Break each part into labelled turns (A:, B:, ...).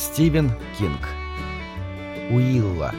A: Стивен Кинг. Уилла.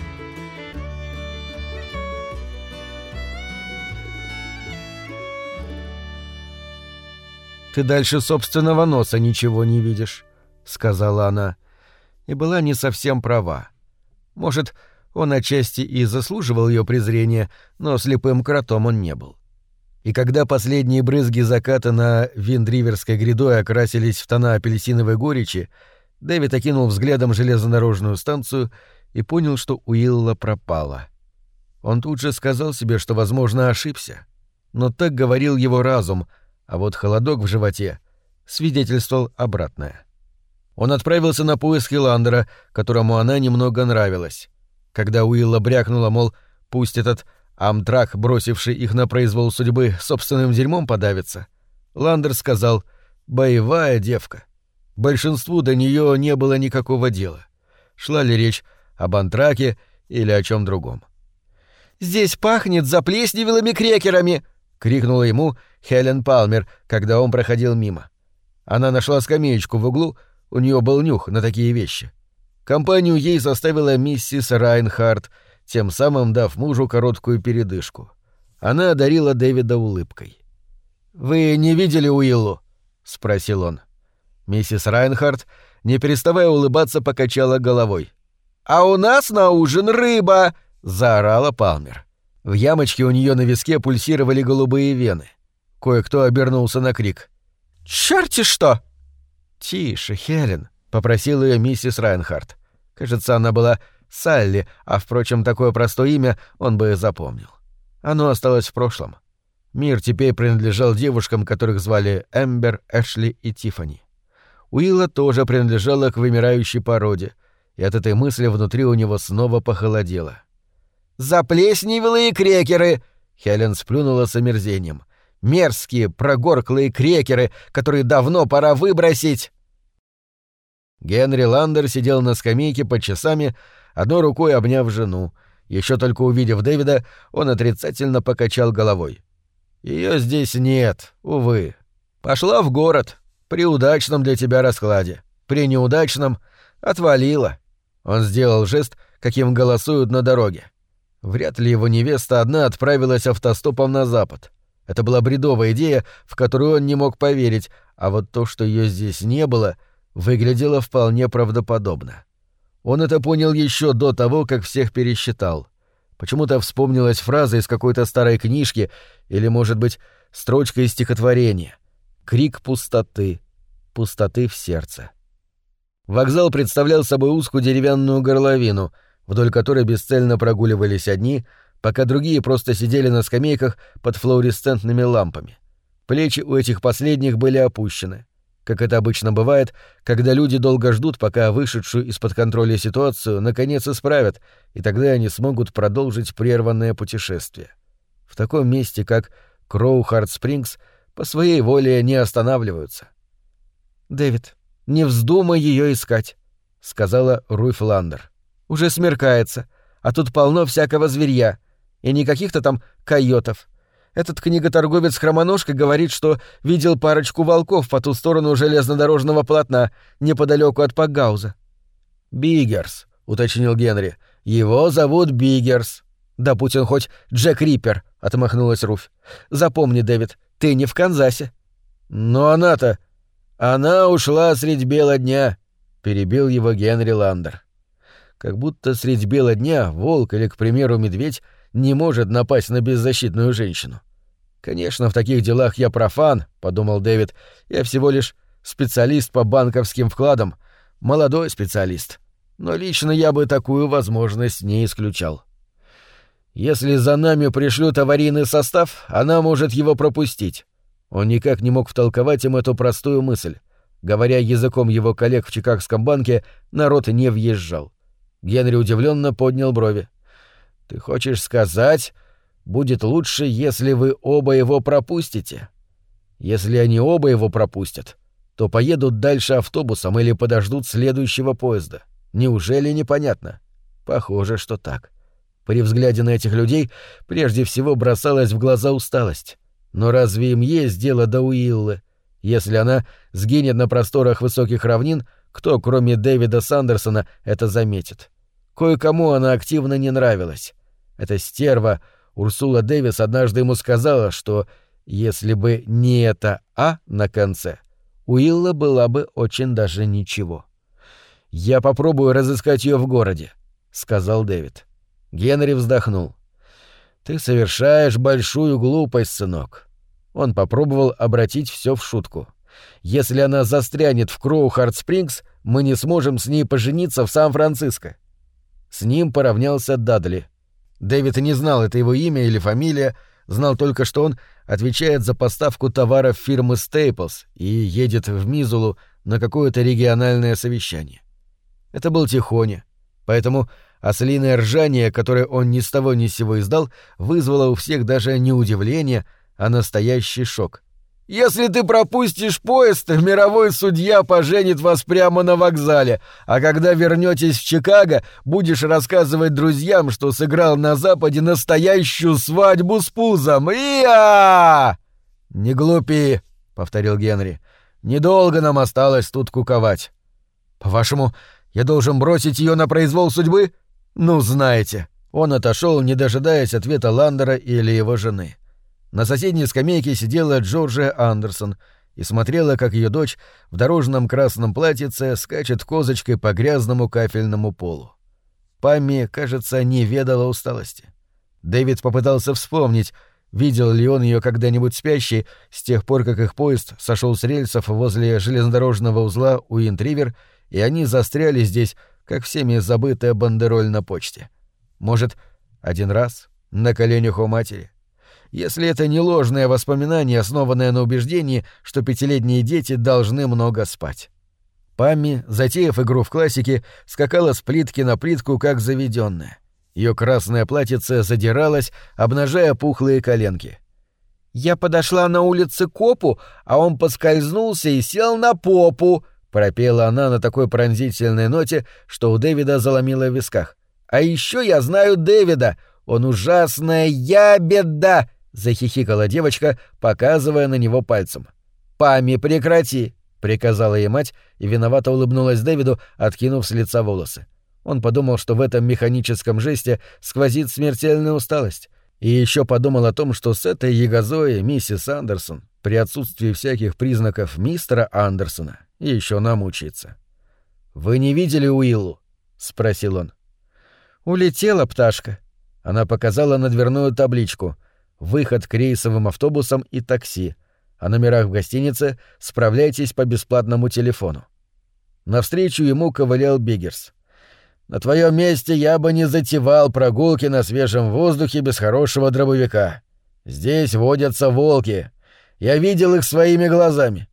A: «Ты дальше собственного носа ничего не видишь», — сказала она. И была не совсем права. Может, он отчасти и заслуживал ее презрения, но слепым кротом он не был. И когда последние брызги заката на Виндриверской грядой окрасились в тона апельсиновой горечи, Дэвид окинул взглядом железнодорожную станцию и понял, что Уилла пропала. Он тут же сказал себе, что, возможно, ошибся. Но так говорил его разум, а вот холодок в животе свидетельствовал обратное. Он отправился на поиски Ландера, которому она немного нравилась. Когда Уилла брякнула, мол, пусть этот Амтрак, бросивший их на произвол судьбы, собственным дерьмом подавится, Ландер сказал: «Боевая девка». Большинству до нее не было никакого дела. Шла ли речь об Амтраке или о чем другом. «Здесь пахнет заплесневелыми крекерами!» — крикнула ему Хелен Палмер, когда он проходил мимо. Она нашла скамеечку в углу, у нее был нюх на такие вещи. Компанию ей составила миссис Райнхард, тем самым дав мужу короткую передышку. Она одарила Дэвида улыбкой. «Вы не видели Уиллу?» — спросил он. Миссис Райнхард, не переставая улыбаться, покачала головой. «А у нас на ужин рыба!» — заорала Палмер. В ямочке у нее на виске пульсировали голубые вены. Кое-кто обернулся на крик. «Чёрти что!» «Тише, Хелен», — попросила ее миссис Райнхард. Кажется, она была Салли, а, впрочем, такое простое имя он бы запомнил. Оно осталось в прошлом. Мир теперь принадлежал девушкам, которых звали Эмбер, Эшли и Тиффани. Уилла тоже принадлежала к вымирающей породе, и от этой мысли внутри у него снова похолодело. «Заплесневелые крекеры!» — Хелен сплюнула с омерзением. «Мерзкие, прогорклые крекеры, которые давно пора выбросить!» Генри Ландер сидел на скамейке под часами, одной рукой обняв жену. Еще только увидев Дэвида, он отрицательно покачал головой. «Ее здесь нет, увы. Пошла в город. При удачном для тебя раскладе. При неудачном отвалила». Он сделал жест, каким голосуют на дороге. Вряд ли его невеста одна отправилась автостопом на запад. Это была бредовая идея, в которую он не мог поверить, а вот то, что ее здесь не было, выглядело вполне правдоподобно. Он это понял еще до того, как всех пересчитал. Почему-то вспомнилась фраза из какой-то старой книжки или, может быть, строчка из стихотворения. Крик пустоты, пустоты в сердце. Вокзал представлял собой узкую деревянную горловину, вдоль которой бесцельно прогуливались одни, пока другие просто сидели на скамейках под флуоресцентными лампами. Плечи у этих последних были опущены. Как это обычно бывает, когда люди долго ждут, пока вышедшую из-под контроля ситуацию наконец исправят, и тогда они смогут продолжить прерванное путешествие. В таком месте, как Кроухард-Спрингс, по своей воле не останавливаются. «Дэвид, не вздумай ее искать», — сказала Руфь Ландер. «Уже смеркается, а тут полно всякого зверья, и не каких-то там койотов. Этот книготорговец-хромоножка говорит, что видел парочку волков по ту сторону железнодорожного полотна, неподалеку от Пакгауза». «Биггерс», — уточнил Генри. «Его зовут Биггерс». «Да будь он хоть Джек Риппер», — отмахнулась Руфь. «Запомни, Дэвид, ты не в Канзасе». «Но она-то... Она ушла средь бела дня», — перебил его Генри Ландер. Как будто средь бела дня волк или, к примеру, медведь не может напасть на беззащитную женщину. «Конечно, в таких делах я профан», — подумал Дэвид. «Я всего лишь специалист по банковским вкладам, молодой специалист. Но лично я бы такую возможность не исключал. Если за нами пришлют аварийный состав, она может его пропустить». Он никак не мог втолковать им эту простую мысль. Говоря языком его коллег в Чикагском банке, народ не въезжал. Генри удивленно поднял брови. «Ты хочешь сказать, будет лучше, если вы оба его пропустите? Если они оба его пропустят, то поедут дальше автобусом или подождут следующего поезда. Неужели непонятно? Похоже, что так». При взгляде на этих людей прежде всего бросалась в глаза усталость. Но разве им есть дело до Уиллы? Если она сгинет на просторах высоких равнин, кто, кроме Дэвида Сандерсона, это заметит. Кое-кому она активно не нравилась. Эта стерва Урсула Дэвис однажды ему сказала, что если бы не это «а» на конце, у Уилла была бы очень даже ничего. «Я попробую разыскать ее в городе», — сказал Дэвид. Генри вздохнул. «Ты совершаешь большую глупость, сынок». Он попробовал обратить все в шутку. «Если она застрянет в Кроухард-Спрингс, мы не сможем с ней пожениться в Сан-Франциско». С ним поравнялся Дадли. Дэвид не знал, это его имя или фамилия, знал только, что он отвечает за поставку товаров фирмы Staples и едет в Мизулу на какое-то региональное совещание. Это был Тихоня, поэтому ослиное ржание, которое он ни с того ни с сего издал, вызвало у всех даже не удивление, а настоящий шок. «Если ты пропустишь поезд, мировой судья поженит вас прямо на вокзале, а когда вернетесь в Чикаго, будешь рассказывать друзьям, что сыграл на Западе настоящую свадьбу с пузом. И-а!» «Не глупи», — повторил Генри. «Недолго нам осталось тут куковать». «По-вашему, я должен бросить ее на произвол судьбы?» «Ну, знаете». Он отошел, не дожидаясь ответа Ландера или его жены. На соседней скамейке сидела Джорджия Андерсон и смотрела, как ее дочь в дорожном красном платьице скачет козочкой по грязному кафельному полу. Памми, кажется, не ведала усталости. Дэвид попытался вспомнить, видел ли он ее когда-нибудь спящей с тех пор, как их поезд сошел с рельсов возле железнодорожного узла Уинт-Ривер, и они застряли здесь, как всеми забытая бандероль на почте. Может, один раз на коленях у матери? Если это не ложное воспоминание, основанное на убеждении, что 5-летние дети должны много спать. Памми, затеяв игру в классике, скакала с плитки на плитку, как заведенная. Ее красное платьице задиралось, обнажая пухлые коленки. «Я подошла на улице к копу, а он поскользнулся и сел на попу», — пропела она на такой пронзительной ноте, что у Дэвида заломило в висках. «А еще я знаю Дэвида, он ужасная ябеда!» — захихикала девочка, показывая на него пальцем. «Памми, прекрати!» — приказала ей мать и виновато улыбнулась Дэвиду, откинув с лица волосы. Он подумал, что в этом механическом жесте сквозит смертельная усталость, и еще подумал о том, что с этой ягозой миссис Андерсон, при отсутствии всяких признаков мистера Андерсона, еще намучается. «Вы не видели Уиллу?» — спросил он. «Улетела пташка». Она показала на дверную табличку «Выход к рейсовым автобусам и такси. О номерах в гостинице справляйтесь по бесплатному телефону». Навстречу ему ковылял Биггерс. «На твоем месте я бы не затевал прогулки на свежем воздухе без хорошего дробовика. Здесь водятся волки. Я видел их своими глазами».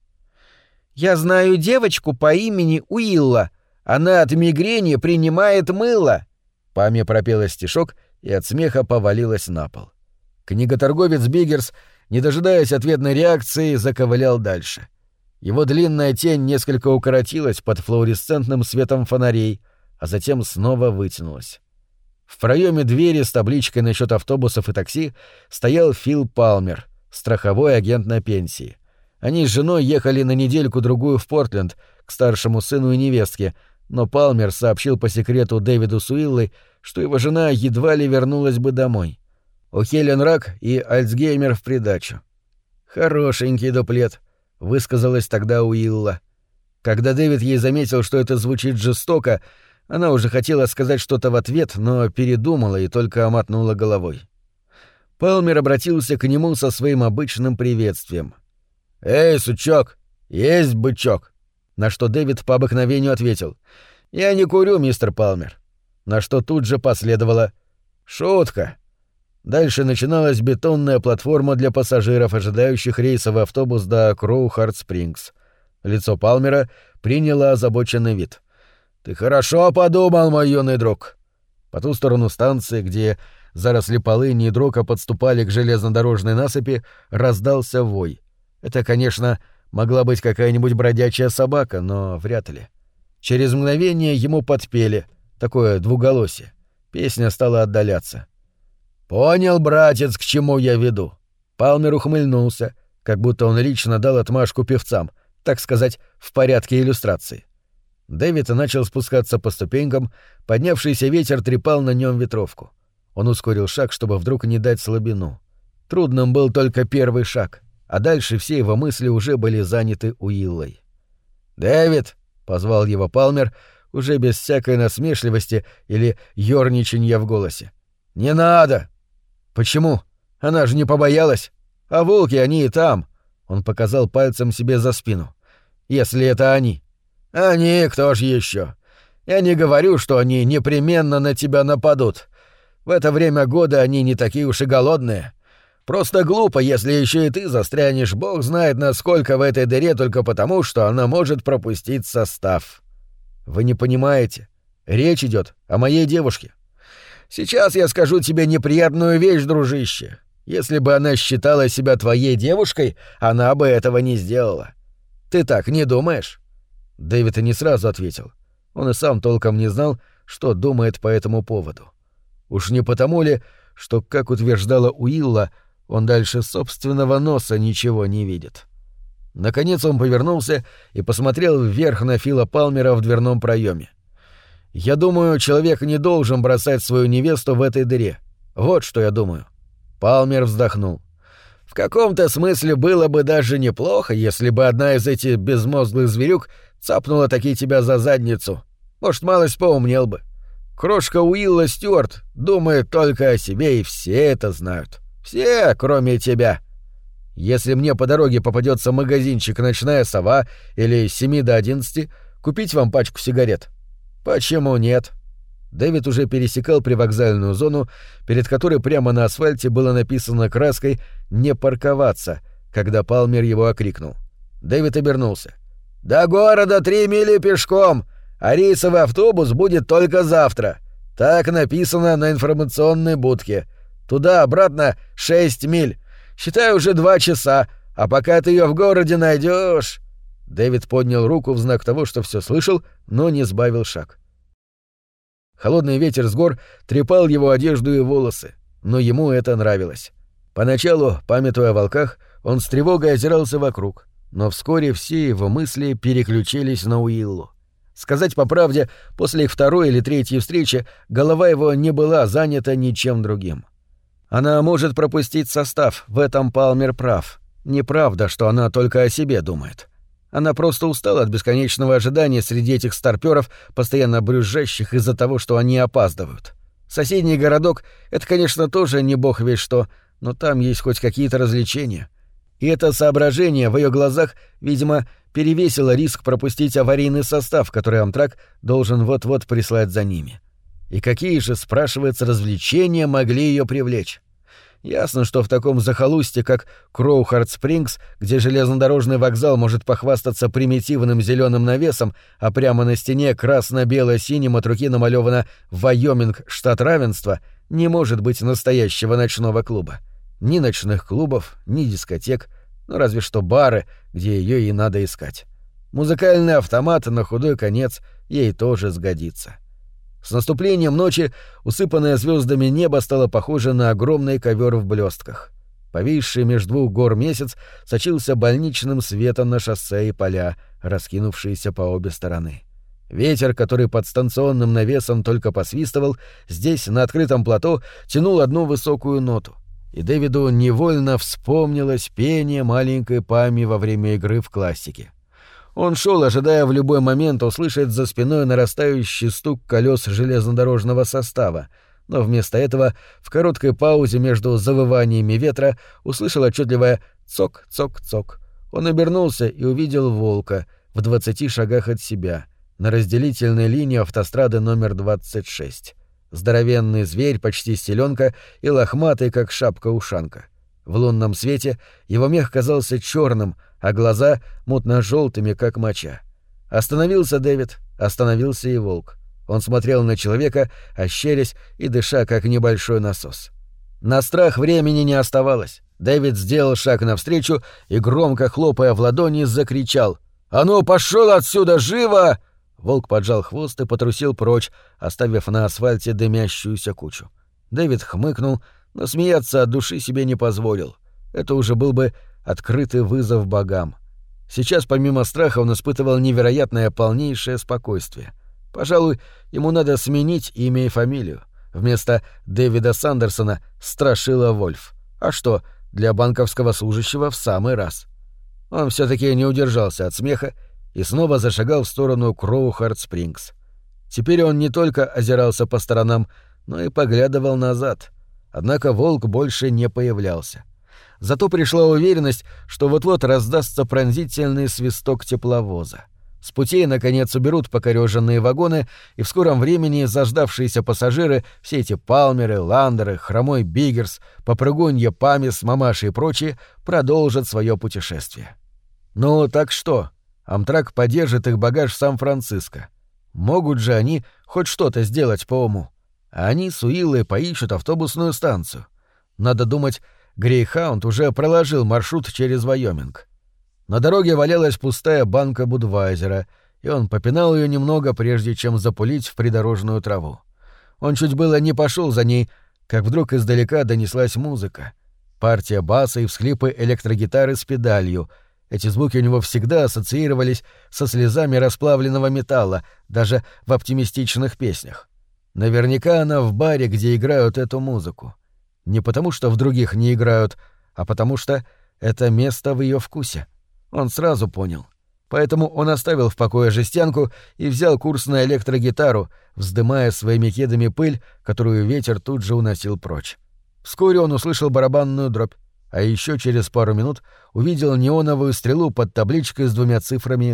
A: «Я знаю девочку по имени Уилла. Она от мигрени принимает мыло». Памми пропела стишок и от смеха повалилась на пол. Книготорговец Биггерс, не дожидаясь ответной реакции, заковылял дальше. Его длинная тень несколько укоротилась под флуоресцентным светом фонарей, а затем снова вытянулась. В проеме двери с табличкой насчет автобусов и такси стоял Фил Палмер, страховой агент на пенсии. Они с женой ехали на недельку-другую в Портленд к старшему сыну и невестке, но Палмер сообщил по секрету Дэвиду с Уиллой, что его жена едва ли вернулась бы домой. У Хелен рак и Альцгеймер в придачу. «Хорошенький дуплет», — высказалась тогда Уилла. Когда Дэвид ей заметил, что это звучит жестоко, она уже хотела сказать что-то в ответ, но передумала и только мотнула головой. Палмер обратился к нему со своим обычным приветствием. «Эй, сучок, есть бычок!» На что Дэвид по обыкновению ответил: «Я не курю, мистер Палмер». На что тут же последовало: «Шутка». Дальше начиналась бетонная платформа для пассажиров, ожидающих рейсовый автобус до Кроухард-Спрингс. Лицо Палмера приняло озабоченный вид. «Ты хорошо подумал, мой юный друг». По ту сторону станции, где заросли полыни и дрока подступали к железнодорожной насыпи, раздался вой. Это, конечно, могла быть какая-нибудь бродячая собака, но вряд ли. Через мгновение ему подпели, такое двуголосие. Песня стала отдаляться. «Понял, братец, к чему я веду?» Палмер ухмыльнулся, как будто он лично дал отмашку певцам, так сказать, в порядке иллюстрации. Дэвид начал спускаться по ступенькам, поднявшийся ветер трепал на нем ветровку. Он ускорил шаг, чтобы вдруг не дать слабину. Трудным был только первый шаг, а дальше все его мысли уже были заняты Уиллой. «Дэвид!» — позвал его Палмер, уже без всякой насмешливости или ёрничанья в голосе. «Не надо!» «Почему? Она же не побоялась. А волки, они и там!» Он показал пальцем себе за спину. «Если это они». «Они, кто ж еще? Я не говорю, что они непременно на тебя нападут. В это время года они не такие уж и голодные. Просто глупо, если еще и ты застрянешь, бог знает насколько в этой дыре только потому, что она может пропустить состав. Вы не понимаете. Речь идет о моей девушке. Сейчас я скажу тебе неприятную вещь, дружище. Если бы она считала себя твоей девушкой, она бы этого не сделала. Ты так не думаешь?» Дэвид и не сразу ответил. Он и сам толком не знал, что думает по этому поводу. Уж не потому ли, что, как утверждала Уилла, он дальше собственного носа ничего не видит. Наконец он повернулся и посмотрел вверх на Фила Палмера в дверном проеме. «Я думаю, человек не должен бросать свою невесту в этой дыре. Вот что я думаю». Палмер вздохнул. «В каком-то смысле было бы даже неплохо, если бы одна из этих безмозглых зверюк цапнула таки тебя за задницу. Может, малость поумнел бы. Крошка Уилла Стюарт думает только о себе, и все это знают. Все, кроме тебя. Если мне по дороге попадется магазинчик «Ночная сова» или с 7 до 11, купить вам пачку сигарет? Почему нет?» Дэвид уже пересекал привокзальную зону, перед которой прямо на асфальте было написано краской «Не парковаться», когда Палмер его окрикнул. Дэвид обернулся. «До города 3 мили пешком, а рейсовый автобус будет только завтра. Так написано на информационной будке. Туда-обратно 6 миль. Считай, уже 2 часа, а пока ты ее в городе найдешь...» Дэвид поднял руку в знак того, что все слышал, но не сбавил шаг. Холодный ветер с гор трепал его одежду и волосы, но ему это нравилось. Поначалу, памятуя о волках, он с тревогой озирался вокруг, но вскоре все его мысли переключились на Уиллу. Сказать по правде, после их второй или третьей встречи голова его не была занята ничем другим. Она может пропустить состав, в этом Палмер прав. Неправда, что она только о себе думает. Она просто устала от бесконечного ожидания среди этих старпёров, постоянно брюзжащих из-за того, что они опаздывают. Соседний городок — это, конечно, тоже не бог весть что, но там есть хоть какие-то развлечения. И это соображение в её глазах, видимо, перевесило риск пропустить аварийный состав, который Амтрак должен вот-вот прислать за ними. И какие же, спрашивается, развлечения могли её привлечь? Ясно, что в таком захолустье, как Кроухард-Спрингс, где железнодорожный вокзал может похвастаться примитивным зелёным навесом, а прямо на стене красно-бело-синим от руки намалёвано «Вайоминг, штат равенства», не может быть настоящего ночного клуба. Ни ночных клубов, ни дискотек, ну разве что бары, где её и надо искать. Музыкальный автомат на худой конец ей тоже сгодится. С наступлением ночи усыпанное звездами небо стало похоже на огромный ковер в блестках. Повисший меж двух гор месяц сочился больничным светом на шоссе и поля, раскинувшиеся по обе стороны. Ветер, который под станционным навесом только посвистывал, здесь, на открытом плато, тянул одну высокую ноту. И Дэвиду невольно вспомнилось пение маленькой Пами во время игры в классике. Он шел, ожидая в любой момент услышать за спиной нарастающий стук колес железнодорожного состава, но вместо этого в короткой паузе между завываниями ветра услышал отчетливое «цок-цок-цок». Он обернулся и увидел волка в 20 шагах от себя, на разделительной линии автострады номер 26. Здоровенный зверь, почти селенка, и лохматый, как шапка-ушанка. В лунном свете его мех казался черным, а глаза — мутно-желтыми, как моча. Остановился Дэвид, остановился и волк. Он смотрел на человека, ощерясь и дыша, как небольшой насос. На страх времени не оставалось. Дэвид сделал шаг навстречу и, громко хлопая в ладони, закричал: «А ну, пошел отсюда, живо!» Волк поджал хвост и потрусил прочь, оставив на асфальте дымящуюся кучу. Дэвид хмыкнул, но смеяться от души себе не позволил. Это уже был бы открытый вызов богам. Сейчас помимо страха он испытывал невероятное полнейшее спокойствие. Пожалуй, ему надо сменить имя и фамилию. Вместо Дэвида Сандерсона — Страшила Вольф. А что, для банковского служащего в самый раз. Он все-таки не удержался от смеха и снова зашагал в сторону Кроухард-Спрингс. Теперь он не только озирался по сторонам, но и поглядывал назад. Однако волк больше не появлялся. Зато пришла уверенность, что вот-вот раздастся пронзительный свисток тепловоза. С путей, наконец, уберут покорёженные вагоны, и в скором времени заждавшиеся пассажиры, все эти Палмеры, Ландеры, Хромой Биггерс, Попрыгунья Памис, Мамаши и прочие продолжат свое путешествие. Ну, так что? Амтрак подержит их багаж в Сан-Франциско. Могут же они хоть что-то сделать по уму. А они с Уиллой поищут автобусную станцию. Надо думать, Грейхаунд уже проложил маршрут через Вайоминг. На дороге валялась пустая банка Будвайзера, и он попинал ее немного, прежде чем запулить в придорожную траву. Он чуть было не пошел за ней, как вдруг издалека донеслась музыка. Партия баса и всхлипы электрогитары с педалью. Эти звуки у него всегда ассоциировались со слезами расплавленного металла, даже в оптимистичных песнях. Наверняка она в баре, где играют эту музыку. Не потому, что в других не играют, а потому что это место в ее вкусе. Он сразу понял. Поэтому он оставил в покое жестянку и взял курс на электрогитару, вздымая своими кедами пыль, которую ветер тут же уносил прочь. Вскоре он услышал барабанную дробь, а еще через пару минут увидел неоновую стрелу под табличкой с 2 цифрами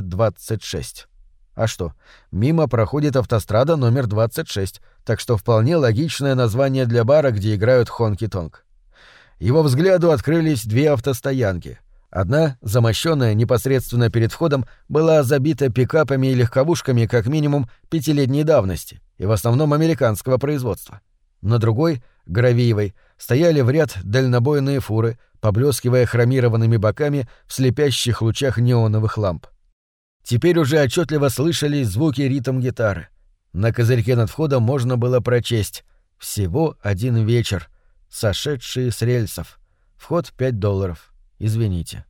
A: 26. А что, мимо проходит автострада номер 26, так что вполне логичное название для бара, где играют хонки-тонк. Его взгляду открылись 2 автостоянки. Одна, замощенная непосредственно перед входом, была забита пикапами и легковушками как минимум 5-летней давности и в основном американского производства. На другой, гравиевой, стояли в ряд дальнобойные фуры, поблескивая хромированными боками в слепящих лучах неоновых ламп. Теперь уже отчетливо слышались звуки ритм-гитары. На козырьке над входом можно было прочесть «Всего один вечер. Сошедшие с рельсов. Вход $5. Извините».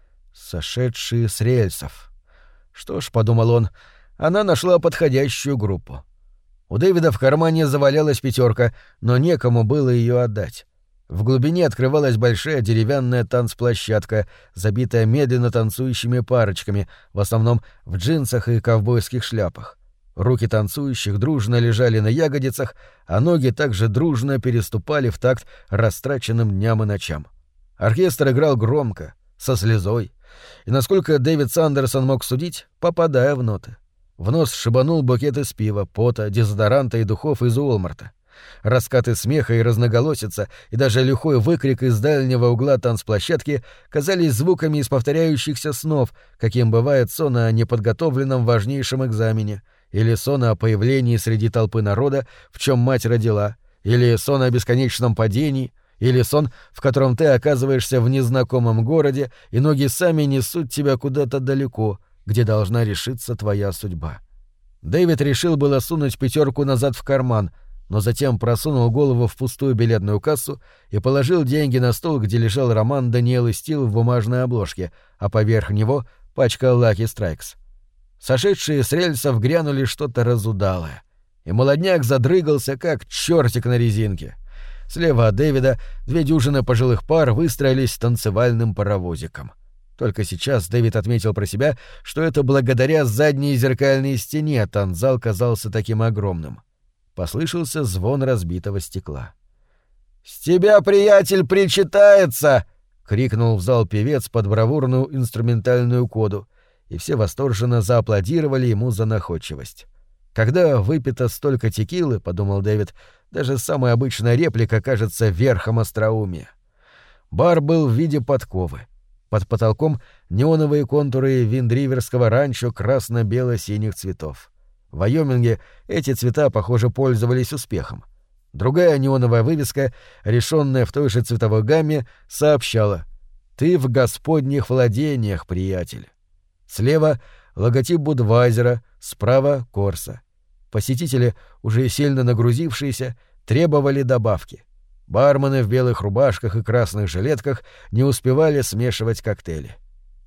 A: «Сошедшие с рельсов». Что ж, — подумал он, — она нашла подходящую группу. У Дэвида в кармане завалялась 5, но некому было ее отдать. В глубине открывалась большая деревянная танцплощадка, забитая медленно танцующими парочками, в основном в джинсах и ковбойских шляпах. Руки танцующих дружно лежали на ягодицах, а ноги также дружно переступали в такт растраченным дням и ночам. Оркестр играл громко, со слезой, и, насколько Дэвид Сандерсон мог судить, попадая в ноты. В нос шибанул букет из пива, пота, дезодоранта и духов из Уолмарта. Раскаты смеха и разноголосица, и даже лихой выкрик из дальнего угла танцплощадки казались звуками из повторяющихся снов, каким бывает сон о неподготовленном важнейшем экзамене, или сон о появлении среди толпы народа, в чем мать родила, или сон о бесконечном падении, или сон, в котором ты оказываешься в незнакомом городе, и ноги сами несут тебя куда-то далеко, где должна решиться твоя судьба. Дэвид решил было сунуть 5 назад в карман, но затем просунул голову в пустую билетную кассу и положил деньги на стол, где лежал роман Даниэлы Стил в бумажной обложке, а поверх него пачка Lucky Strikes. Сошедшие с рельсов грянули что-то разудалое, и молодняк задрыгался, как чертик на резинке. Слева от Дэвида 2 дюжины пожилых пар выстроились танцевальным паровозиком. Только сейчас Дэвид отметил про себя, что это благодаря задней зеркальной стене танцзал казался таким огромным. Послышался звон разбитого стекла. «С тебя, приятель, причитается!» — крикнул в зал певец под бравурную инструментальную коду, и все восторженно зааплодировали ему за находчивость. «Когда выпито столько текилы, — подумал Дэвид, — даже самая обычная реплика кажется верхом остроумия». Бар был в виде подковы. Под потолком неоновые контуры виндриверского ранчо красно-бело-синих цветов. В Вайоминге эти цвета, похоже, пользовались успехом. Другая неоновая вывеска, решенная в той же цветовой гамме, сообщала: «Ты в господних владениях, приятель». Слева — логотип Будвайзера, справа — Корса. Посетители, уже сильно нагрузившиеся, требовали добавки. Бармены в белых рубашках и красных жилетках не успевали смешивать коктейли.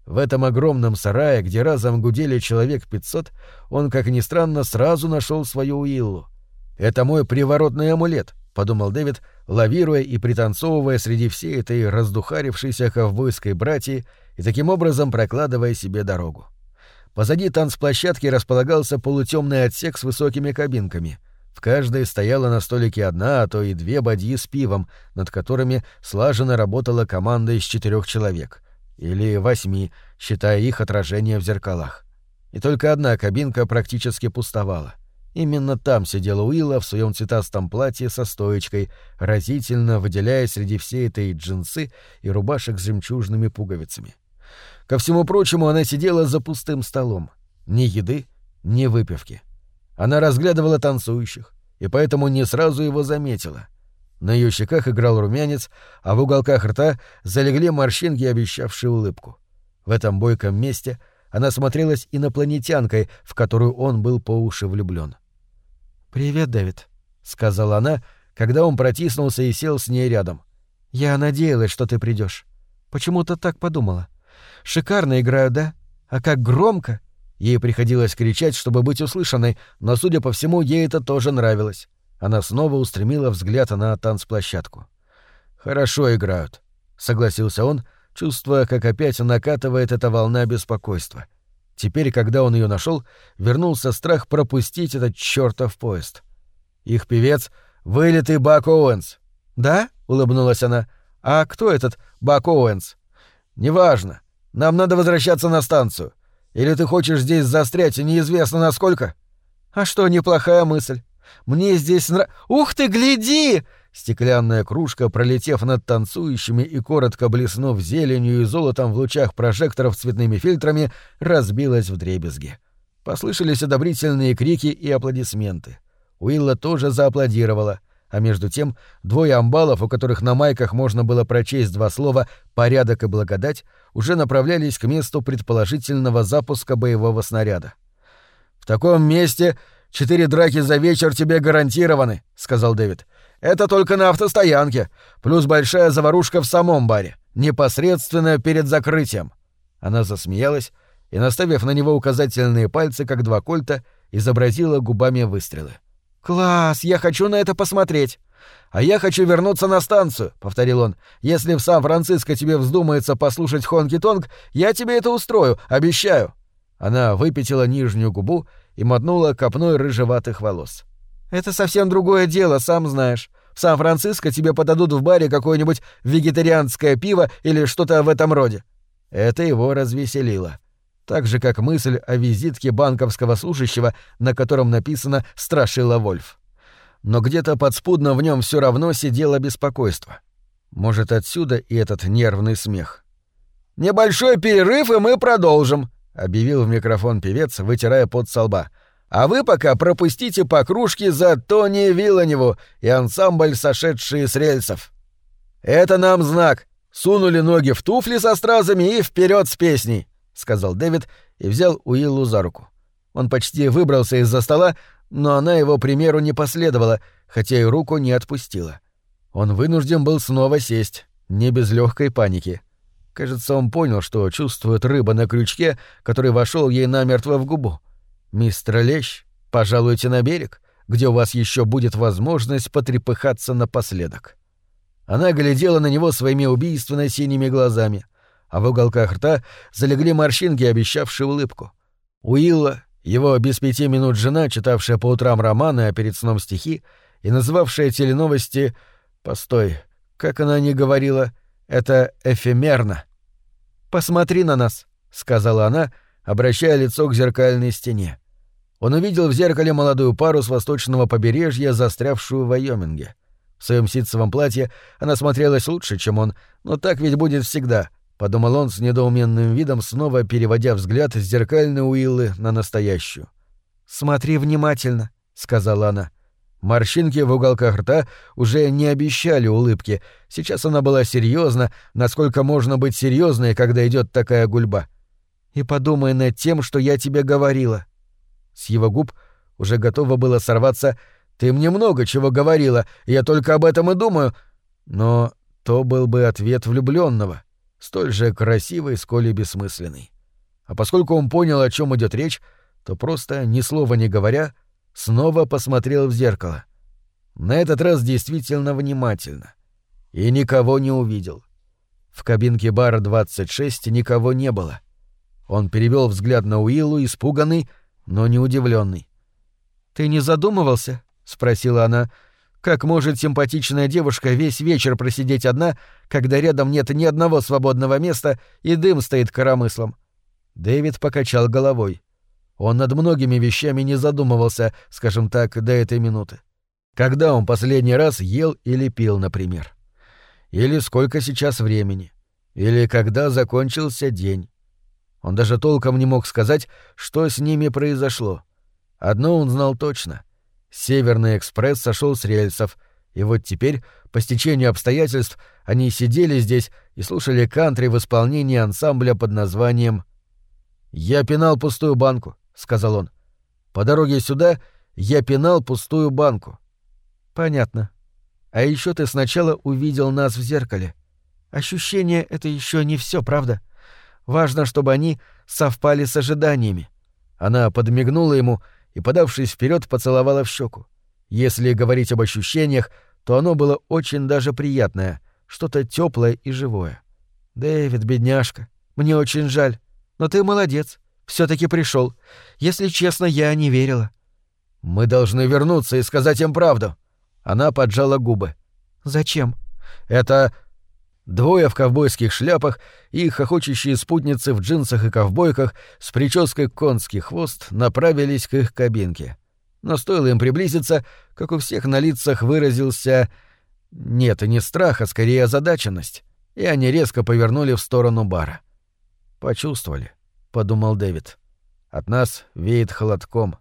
A: В этом огромном сарае, где разом гудели человек 500, он, как ни странно, сразу нашел свою Уиллу. «Это мой приворотный амулет», — подумал Дэвид, лавируя и пританцовывая среди всей этой раздухарившейся ковбойской братьи и таким образом прокладывая себе дорогу. Позади танцплощадки располагался полутемный отсек с высокими кабинками. В каждой стояла на столике одна, а то и две бадьи с пивом, над которыми слаженно работала команда из 4 человек. Или 8, считая их отражение в зеркалах. И только одна кабинка практически пустовала. Именно там сидела Уилла в своем цветастом платье со стоечкой, разительно выделяясь среди всей этой джинсы и рубашек с жемчужными пуговицами. Ко всему прочему, она сидела за пустым столом. Ни еды, ни выпивки. Она разглядывала танцующих, и поэтому не сразу его заметила. На ее щеках играл румянец, а в уголках рта залегли морщинки, обещавшие улыбку. В этом бойком месте она смотрелась инопланетянкой, в которую он был по уши влюблен. «Привет, Дэвид», — сказала она, когда он протиснулся и сел с ней рядом. «Я надеялась, что ты придешь. Почему-то так подумала. Шикарно играю, да? А как громко!» Ей приходилось кричать, чтобы быть услышанной, но, судя по всему, ей это тоже нравилось. Она снова устремила взгляд на танцплощадку. «Хорошо играют», — согласился он, чувствуя, как опять накатывает эта волна беспокойства. Теперь, когда он ее нашел, вернулся страх пропустить этот чертов поезд. «Их певец — вылитый Бак Оуэнс». «Да?» — улыбнулась она. «А кто этот Бак Оуэнс?» «Неважно. Нам надо возвращаться на станцию. Или ты хочешь здесь застрять, и неизвестно насколько?» «А что, неплохая мысль. Мне здесь Ух ты, гляди!» Стеклянная кружка, пролетев над танцующими и коротко блеснув зеленью и золотом в лучах прожекторов цветными фильтрами, разбилась вдребезги. Послышались одобрительные крики и аплодисменты. Уилла тоже зааплодировала, а между тем 2 амбалов, у которых на майках можно было прочесть 2 слова «порядок» и «благодать», уже направлялись к месту предположительного запуска боевого снаряда. «В таком месте 4 драки за вечер тебе гарантированы», — сказал Дэвид. «Это только на автостоянке, плюс большая заварушка в самом баре, непосредственно перед закрытием». Она засмеялась и, наставив на него указательные пальцы, как 2 кольта, изобразила губами выстрелы. «Класс! Я хочу на это посмотреть!» «А я хочу вернуться на станцию», — повторил он. «Если в Сан-Франциско тебе вздумается послушать хонки-тонг, я тебе это устрою, обещаю». Она выпятила нижнюю губу и мотнула копной рыжеватых волос. «Это совсем другое дело, сам знаешь. В Сан-Франциско тебе подадут в баре какое-нибудь вегетарианское пиво или что-то в этом роде». Это его развеселило. Так же, как мысль о визитке банковского служащего, на котором написано «Страшила Вольф». Но где-то подспудно в нем все равно сидело беспокойство. Может, отсюда и этот нервный смех. «Небольшой перерыв, и мы продолжим», — объявил в микрофон певец, вытирая пот со лба. «А вы пока пропустите по кружке за Тони Вилланеву и ансамбль «Сошедшие с рельсов». Это нам знак. Сунули ноги в туфли со стразами и вперед с песней», — сказал Дэвид и взял Уиллу за руку. Он почти выбрался из-за стола, но она его примеру не последовала, хотя и руку не отпустила. Он вынужден был снова сесть, не без легкой паники. Кажется, он понял, что чувствует рыба на крючке, который вошел ей намертво в губу. «Мистер Лещ, пожалуйте на берег, где у вас еще будет возможность потрепыхаться напоследок». Она глядела на него своими убийственно-синими глазами, а в уголках рта залегли морщинки, обещавшие улыбку. Уилла, его без 5 минут жена, читавшая по утрам романы, а перед сном стихи, и называвшая теленовости... Постой, как она не говорила, это эфемерно. «Посмотри на нас», — сказала она, обращая лицо к зеркальной стене. Он увидел в зеркале молодую пару с восточного побережья, застрявшую в Вайоминге. В своем ситцевом платье она смотрелась лучше, чем он, но так ведь будет всегда, — подумал он с недоуменным видом, снова переводя взгляд с зеркальной Уиллы на настоящую. «Смотри внимательно», — сказала она. Морщинки в уголках рта уже не обещали улыбки. Сейчас она была серьезна, насколько можно быть серьезной, когда идет такая гульба. «И подумай над тем, что я тебе говорила». С его губ уже готово было сорваться: «Ты мне много чего говорила, я только об этом и думаю». Но то был бы ответ влюбленного. столь же красивой, сколь и бессмысленной. А поскольку он понял, о чем идет речь, то просто, ни слова не говоря, снова посмотрел в зеркало. На этот раз действительно внимательно. И никого не увидел. В кабинке бара 26 никого не было. Он перевел взгляд на Уиллу, испуганный, но не удивленный. «Ты не задумывался?» — спросила она. «Как может симпатичная девушка весь вечер просидеть одна, когда рядом нет ни одного свободного места и дым стоит коромыслом?» Дэвид покачал головой. Он над многими вещами не задумывался, скажем так, до этой минуты. Когда он последний раз ел или пил, например? Или сколько сейчас времени? Или когда закончился день? Он даже толком не мог сказать, что с ними произошло. Одно он знал точно. Северный экспресс сошел с рельсов, и вот теперь, по стечению обстоятельств, они сидели здесь и слушали кантри в исполнении ансамбля под названием «Я пинал пустую банку», — сказал он. «По дороге сюда я пинал пустую банку». «Понятно. А еще ты сначала увидел нас в зеркале. Ощущение — это еще не все, правда? Важно, чтобы они совпали с ожиданиями». Она подмигнула ему и, подавшись вперед, поцеловала в щеку. Если говорить об ощущениях, то оно было очень даже приятное, что-то теплое и живое. «Дэвид, бедняжка, мне очень жаль. Но ты молодец. Все-таки пришел. Если честно, я не верила». «Мы должны вернуться и сказать им правду». Она поджала губы. «Зачем?» «Это...» Двое в ковбойских шляпах и хохочущие спутницы в джинсах и ковбойках с прической «конский хвост» направились к их кабинке. Но стоило им приблизиться, как у всех на лицах выразился... Нет, не страх, а скорее озадаченность, и они резко повернули в сторону бара. «Почувствовали», — подумал Дэвид. «От нас веет холодком».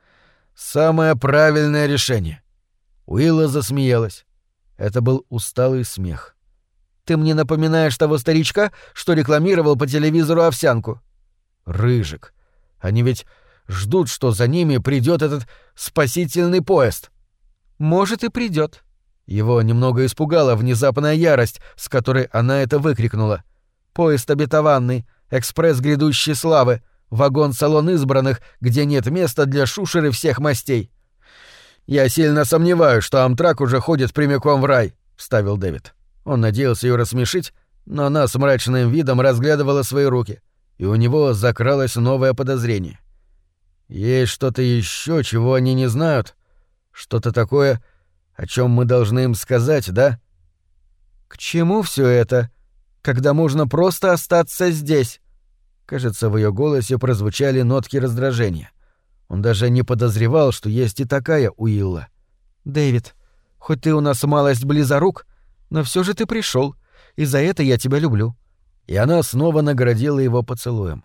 A: «Самое правильное решение». Уилла засмеялась. Это был усталый смех. «Ты мне напоминаешь того старичка, что рекламировал по телевизору овсянку». «Рыжик. Они ведь ждут, что за ними придет этот спасительный поезд». «Может, и придет». Его немного испугала внезапная ярость, с которой она это выкрикнула. «Поезд обетованный, экспресс грядущей славы, вагон-салон избранных, где нет места для шушеры всех мастей». «Я сильно сомневаюсь, что Амтрак уже ходит прямиком в рай», — вставил Дэвид. Он надеялся ее рассмешить, но она с мрачным видом разглядывала свои руки, и у него закралось новое подозрение. «Есть что-то еще, чего они не знают? Что-то такое, о чем мы должны им сказать, да?» «К чему все это, когда можно просто остаться здесь?» Кажется, в ее голосе прозвучали нотки раздражения. Он даже не подозревал, что есть и такая Уилла. «Дэвид, хоть ты у нас малость близорук, но все же ты пришел, и за это я тебя люблю». И она снова наградила его поцелуем.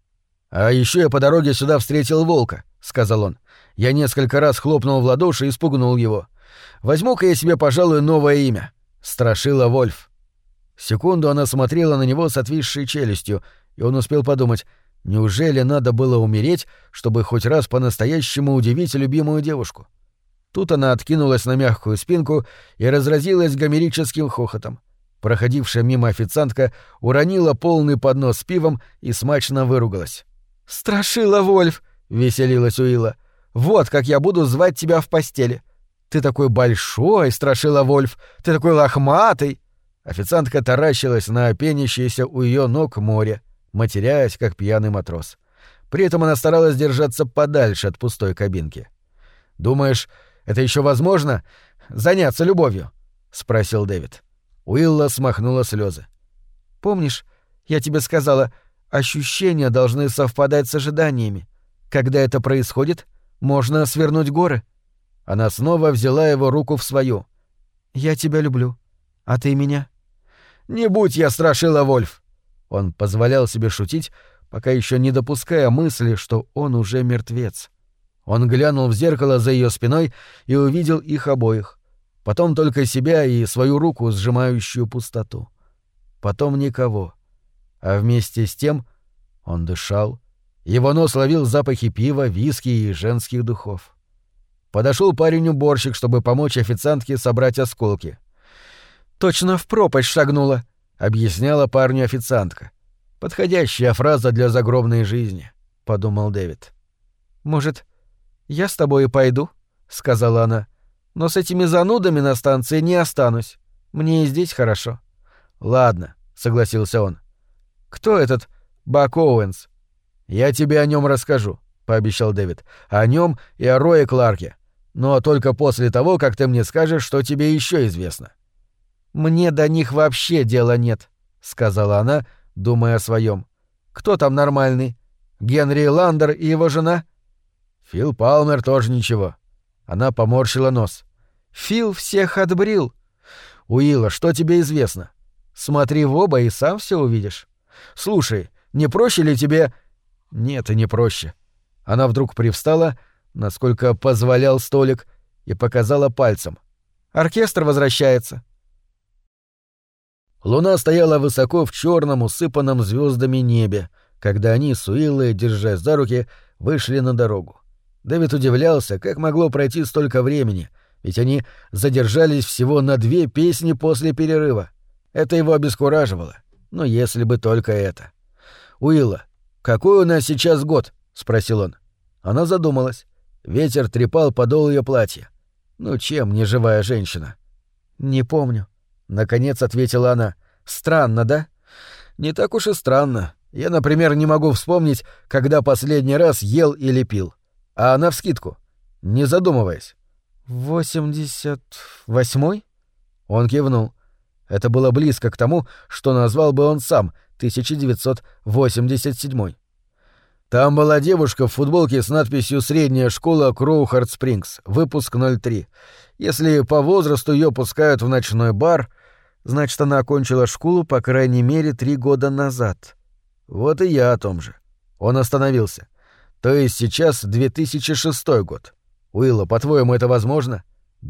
A: «А еще я по дороге сюда встретил волка», — сказал он. «Я несколько раз хлопнул в ладоши и спугнул его. Возьму-ка я себе, пожалуй, новое имя. Страшила Вольф». Секунду она смотрела на него с отвисшей челюстью, и он успел подумать, неужели надо было умереть, чтобы хоть раз по-настоящему удивить любимую девушку? Тут она откинулась на мягкую спинку и разразилась гомерическим хохотом. Проходившая мимо официантка уронила полный поднос с пивом и смачно выругалась. «Страшила Вольф!» — веселилась Уилла. «Вот как я буду звать тебя в постели. Ты такой большой, Страшила Вольф! Ты такой лохматый!» Официантка таращилась на пенящееся у ее ног море, матерясь, как пьяный матрос. При этом она старалась держаться подальше от пустой кабинки. «Думаешь, это еще возможно? Заняться любовью?» — спросил Дэвид. Уилла смахнула слезы. «Помнишь, я тебе сказала, ощущения должны совпадать с ожиданиями. Когда это происходит, можно свернуть горы». Она снова взяла его руку в свою. «Я тебя люблю. А ты меня?» «Не будь я Страшила Вольф!» Он позволял себе шутить, пока еще не допуская мысли, что он уже мертвец. Он глянул в зеркало за ее спиной и увидел их обоих. Потом только себя и свою руку, сжимающую пустоту. Потом никого. А вместе с тем он дышал. Его нос ловил запахи пива, виски и женских духов. Подошел парень-уборщик, чтобы помочь официантке собрать осколки. «Точно в пропасть шагнула. объясняла парню официантка. «Подходящая фраза для загробной жизни», — подумал Дэвид. «Может, я с тобой и пойду?» — сказала она. «Но с этими занудами на станции не останусь. Мне и здесь хорошо». «Ладно», — согласился он. «Кто этот Бак Оуэнс?» «Я тебе о нем расскажу», — пообещал Дэвид. «О нем и о Рое Кларке. Но только после того, как ты мне скажешь, что тебе еще известно». «Мне до них вообще дела нет», — сказала она, думая о своем. «Кто там нормальный? Генри Ландер и его жена?» «Фил Палмер тоже ничего». Она поморщила нос. «Фил всех отбрил». «Уилла, что тебе известно?» «Смотри в оба и сам все увидишь». «Слушай, не проще ли тебе...» «Нет, и не проще». Она вдруг привстала, насколько позволял столик, и показала пальцем. «Оркестр возвращается». Луна стояла высоко в черном, усыпанном звездами небе, когда они с Уиллой, держась за руки, вышли на дорогу. Дэвид удивлялся, как могло пройти столько времени, ведь они задержались всего на 2 песни после перерыва. Это его обескураживало. Но если бы только это. «Уилла, какой у нас сейчас год?» — спросил он. Она задумалась. Ветер трепал подол ее платья. Ну чем не живая женщина? «Не помню», — наконец ответила она. «Странно, да?» «Не так уж и странно. Я, например, не могу вспомнить, когда последний раз ел или пил. А навскидку, не задумываясь». 88-й?» Он кивнул. Это было близко к тому, что назвал бы он сам, 1987. Там была девушка в футболке с надписью «Средняя школа Кроухард Спрингс, выпуск 03». Если по возрасту ее пускают в ночной бар, значит, она окончила школу по крайней мере 3 года назад. Вот и я о том же. Он остановился. То есть сейчас 2006 год. Уилла, по-твоему, это возможно?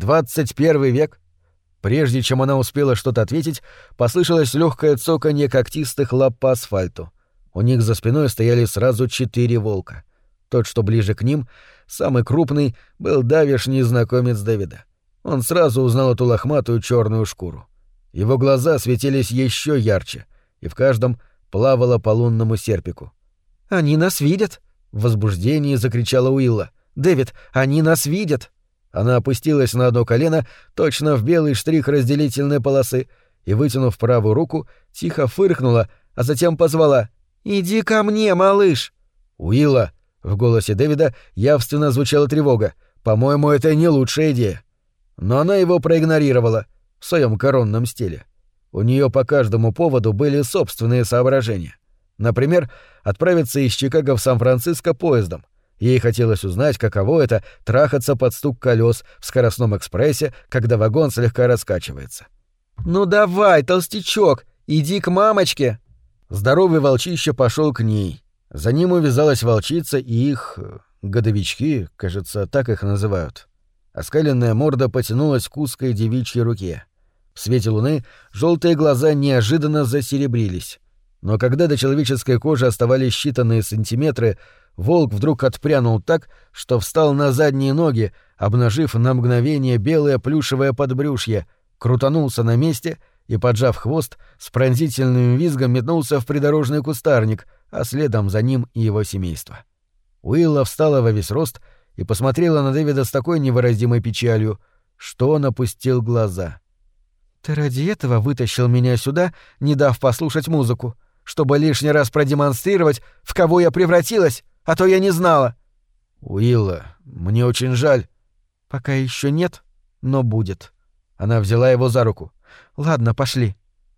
A: 21 век? Прежде чем она успела что-то ответить, послышалось легкое цоканье когтистых лап по асфальту. У них за спиной стояли сразу 4 волка. Тот, что ближе к ним, самый крупный, был давешний знакомец Дэвида. Он сразу узнал эту лохматую черную шкуру. Его глаза светились еще ярче, и в каждом плавало по лунному серпику. «Они нас видят!» — в возбуждении закричала Уилла. «Дэвид, они нас видят!» Она опустилась на одно колено, точно в белый штрих разделительной полосы, и, вытянув правую руку, тихо фыркнула, а затем позвала: «Иди ко мне, малыш!» «Уилла!» — в голосе Дэвида явственно звучала тревога. «По-моему, это не лучшая идея». Но она его проигнорировала в своем коронном стиле. У нее по каждому поводу были собственные соображения. Например, отправиться из Чикаго в Сан-Франциско поездом. Ей хотелось узнать, каково это — трахаться под стук колес в скоростном экспрессе, когда вагон слегка раскачивается. «Ну давай, толстячок, иди к мамочке!» Здоровый волчище пошел к ней. За ним увязалась волчица и их... годовички, кажется, так их называют. Оскаленная морда потянулась к узкой девичьей руке. В свете луны желтые глаза неожиданно засеребрились. Но когда до человеческой кожи оставались считанные сантиметры, волк вдруг отпрянул так, что встал на задние ноги, обнажив на мгновение белое плюшевое подбрюшье, крутанулся на месте и, поджав хвост, с пронзительным визгом метнулся в придорожный кустарник, а следом за ним и его семейство. Уилла встала во весь рост и посмотрела на Дэвида с такой невыразимой печалью, что он опустил глаза. «Ты ради этого вытащил меня сюда, не дав послушать музыку, чтобы лишний раз продемонстрировать, в кого я превратилась, а то я не знала». «Уилла, мне очень жаль». «Пока еще нет, но будет». Она взяла его за руку. «Ладно, пошли».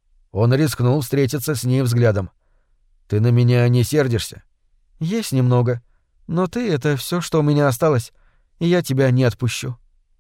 A: Он рискнул встретиться с ней взглядом. «Ты на меня не сердишься?» «Есть немного. Но ты — это все, что у меня осталось, и я тебя не отпущу».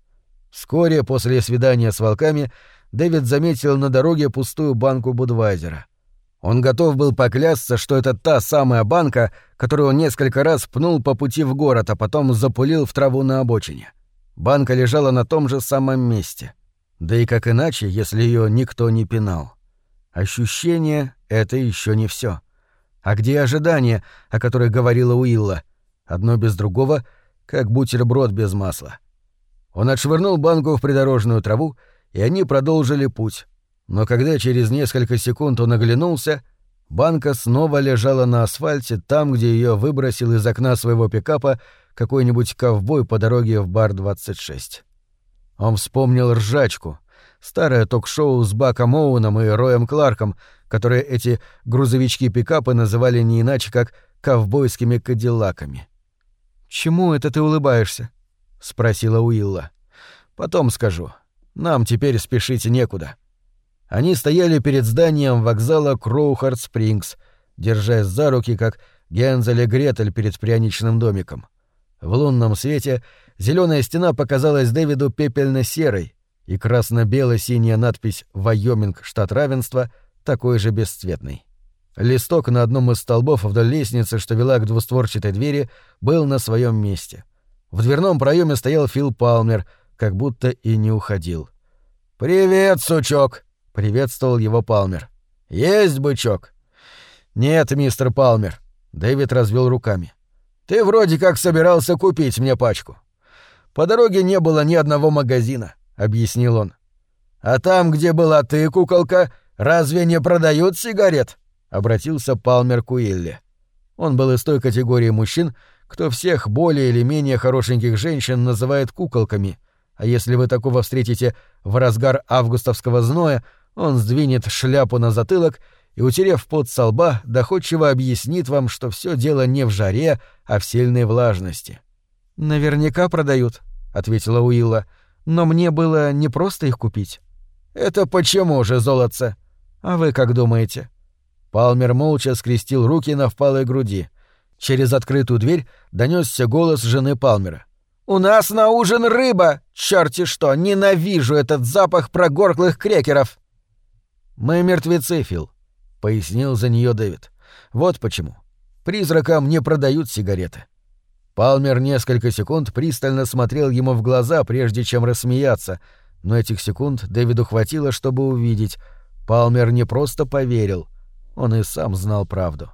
A: Вскоре после свидания с волками Дэвид заметил на дороге пустую банку Будвайзера. Он готов был поклясться, что это та самая банка, которую он несколько раз пнул по пути в город, а потом запулил в траву на обочине. Банка лежала на том же самом месте. Да и как иначе, если ее никто не пинал? Ощущение — это еще не все. А где ожидания, о которых говорила Уилла? Одно без другого, как бутерброд без масла. Он отшвырнул банку в придорожную траву, и они продолжили путь. Но когда через несколько секунд он оглянулся, банка снова лежала на асфальте там, где ее выбросил из окна своего пикапа какой-нибудь ковбой по дороге в бар 26. Он вспомнил «Ржачку», старое ток-шоу с Баком Оуэном и Роем Кларком, которые эти грузовички-пикапы называли не иначе, как «ковбойскими кадиллаками». «Чему это ты улыбаешься?» — спросила Уилла. «Потом скажу. Нам теперь спешить некуда». Они стояли перед зданием вокзала Кроухард-Спрингс, держась за руки, как Гензель и Гретель перед пряничным домиком. В лунном свете зеленая стена показалась Дэвиду пепельно-серой, и красно-бело-синяя надпись «Вайоминг, штат равенства» такой же бесцветной. Листок на одном из столбов вдоль лестницы, что вела к двустворчатой двери, был на своем месте. В дверном проеме стоял Фил Палмер, как будто и не уходил. «Привет, сучок!» — приветствовал его Палмер. «Есть бычок?» «Нет, мистер Палмер», — Дэвид развел руками. «Ты вроде как собирался купить мне пачку». «По дороге не было ни одного магазина», — объяснил он. «А там, где была ты, куколка, разве не продают сигарет?» — обратился Палмер к Уилле. Он был из той категории мужчин, кто всех более или менее хорошеньких женщин называет куколками, а если вы такого встретите в разгар августовского зноя, он сдвинет шляпу на затылок и, утерев пот со лба, доходчиво объяснит вам, что все дело не в жаре, а в сильной влажности. «Наверняка продают», — ответила Уилла, — «но мне было не просто их купить». «Это почему же, золотце?» «А вы как думаете?» Палмер молча скрестил руки на впалой груди. Через открытую дверь донёсся голос жены Палмера. «У нас на ужин рыба! Чёрти что! Ненавижу этот запах прогорклых крекеров!» «Мы мертвецы, Фил», — пояснил за неё Дэвид. «Вот почему. Призракам не продают сигареты». Палмер несколько секунд пристально смотрел ему в глаза, прежде чем рассмеяться, но этих секунд Дэвиду хватило, чтобы увидеть. Палмер не просто поверил, он и сам знал правду.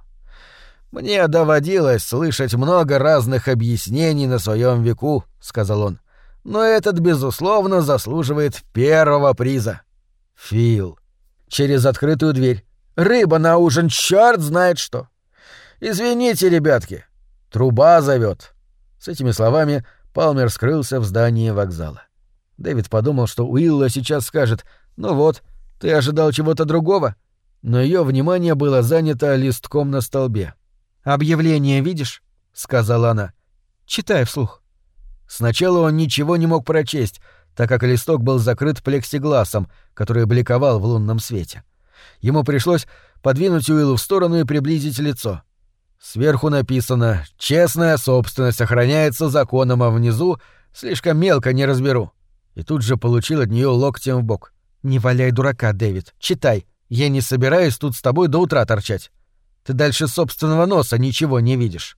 A: «Мне доводилось слышать много разных объяснений на своем веку», — сказал он, — «но этот, безусловно, заслуживает первого приза». «Фил». Через открытую дверь. «Рыба на ужин, чёрт знает что!» «Извините, ребятки, труба зовёт». С этими словами Палмер скрылся в здании вокзала. Дэвид подумал, что Уилла сейчас скажет: «Ну вот, ты ожидал чего-то другого?» Но её внимание было занято листком на столбе. «Объявление видишь?» — сказала она. «Читай вслух». Сначала он ничего не мог прочесть, так как листок был закрыт плексигласом, который бликовал в лунном свете. Ему пришлось подвинуть Уиллу в сторону и приблизить лицо. Сверху написано «Честная собственность охраняется законом», а внизу «Слишком мелко, не разберу». И тут же получил от неё локтем в бок. «Не валяй дурака, Дэвид, читай. Я не собираюсь тут с тобой до утра торчать. Ты дальше собственного носа ничего не видишь».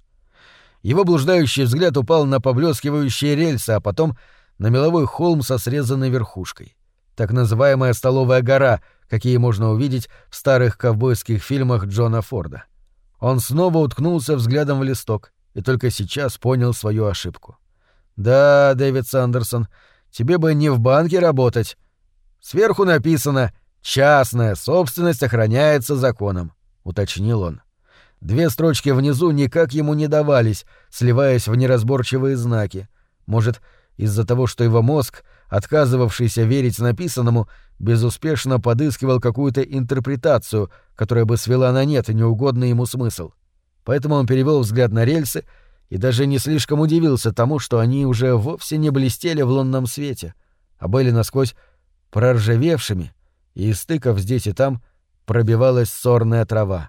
A: Его блуждающий взгляд упал на поблескивающие рельсы, а потом на меловой холм со срезанной верхушкой. Так называемая Столовая гора, какие можно увидеть в старых ковбойских фильмах Джона Форда. Он снова уткнулся взглядом в листок и только сейчас понял свою ошибку. «Да, Дэвид Сандерсон, тебе бы не в банке работать. Сверху написано «Частная собственность охраняется законом», — уточнил он. Две строчки внизу никак ему не давались, сливаясь в неразборчивые знаки. Может, из-за того, что его мозг, отказывавшийся верить написанному, безуспешно подыскивал какую-то интерпретацию, которая бы свела на нет неугодный ему смысл. Поэтому он перевел взгляд на рельсы и даже не слишком удивился тому, что они уже вовсе не блестели в лунном свете, а были насквозь проржавевшими, и из стыков здесь и там пробивалась сорная трава.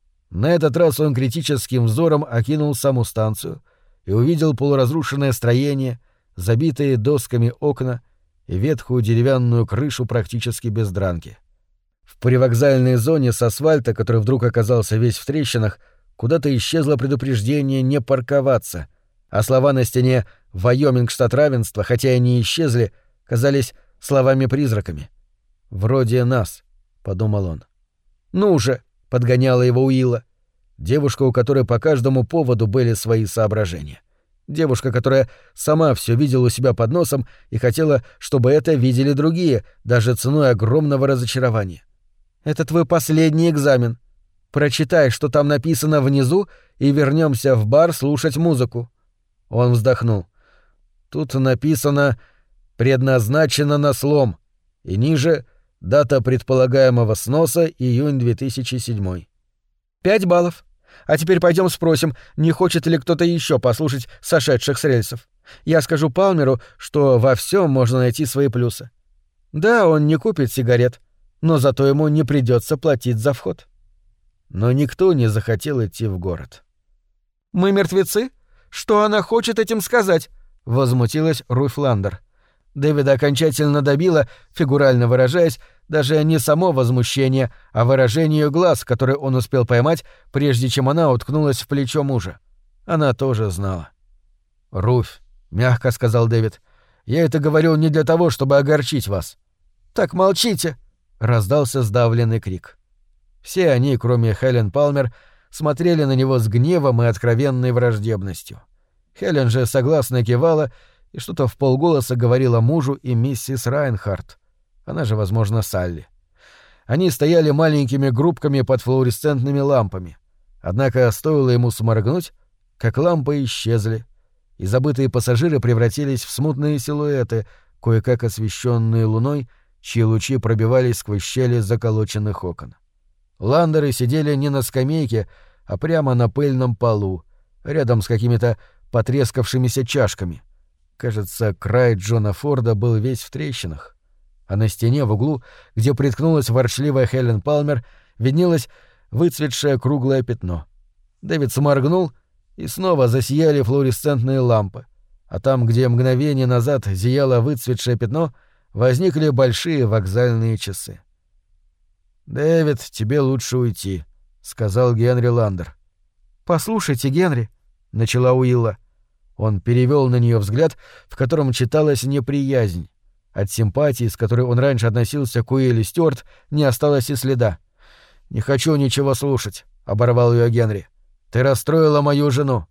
A: На этот раз он критическим взором окинул саму станцию и увидел полуразрушенное строение, забитые досками окна и ветхую деревянную крышу практически без дранки. В привокзальной зоне с асфальта, который вдруг оказался весь в трещинах, куда-то исчезло предупреждение не парковаться, а слова на стене «Вайоминг, штат равенства», хотя и не исчезли, казались словами-призраками. «Вроде нас», — подумал он. «Ну же», — подгоняла его Уилла, девушка, у которой по каждому поводу были свои соображения. Девушка, которая сама все видела у себя под носом и хотела, чтобы это видели другие, даже ценой огромного разочарования. «Это твой последний экзамен. Прочитай, что там написано внизу, и вернемся в бар слушать музыку». Он вздохнул. «Тут написано «предназначено на слом», и ниже дата предполагаемого сноса июнь 2007. 5 баллов. А теперь пойдем спросим, не хочет ли кто-то еще послушать сошедших с рельсов. Я скажу Палмеру, что во всем можно найти свои плюсы. Да, он не купит сигарет, но зато ему не придется платить за вход». Но никто не захотел идти в город. «Мы мертвецы? Что она хочет этим сказать?» — возмутилась Руфь Ландер. Дэвида окончательно добило, фигурально выражаясь, даже не само возмущение, а выражение её глаз, которое он успел поймать, прежде чем она уткнулась в плечо мужа. Она тоже знала. «Руфь», — мягко сказал Дэвид, — «я это говорю не для того, чтобы огорчить вас». «Так молчите!» — раздался сдавленный крик. Все они, кроме Хелен Палмер, смотрели на него с гневом и откровенной враждебностью. Хелен же согласно кивала и что-то вполголоса говорила мужу и миссис Райнхарт. Она же, возможно, Салли. Они стояли маленькими группками под флуоресцентными лампами. Однако стоило ему сморгнуть, как лампы исчезли, и забытые пассажиры превратились в смутные силуэты, кое-как освещенные луной, чьи лучи пробивались сквозь щели заколоченных окон. Ландеры сидели не на скамейке, а прямо на пыльном полу, рядом с какими-то потрескавшимися чашками. Кажется, край Джона Форда был весь в трещинах. А на стене в углу, где приткнулась ворчливая Хелен Палмер, виднелось выцветшее круглое пятно. Дэвид сморгнул, и снова засияли флуоресцентные лампы, а там, где мгновение назад зияло выцветшее пятно, возникли большие вокзальные часы. «Дэвид, тебе лучше уйти», — сказал Генри Ландер. «Послушайте, Генри», — начала Уилла. Он перевёл на неё взгляд, в котором читалась неприязнь. От симпатии, с которой он раньше относился к Уилле Стюарт, не осталось и следа. «Не хочу ничего слушать», — оборвал её Генри. «Ты расстроила мою жену».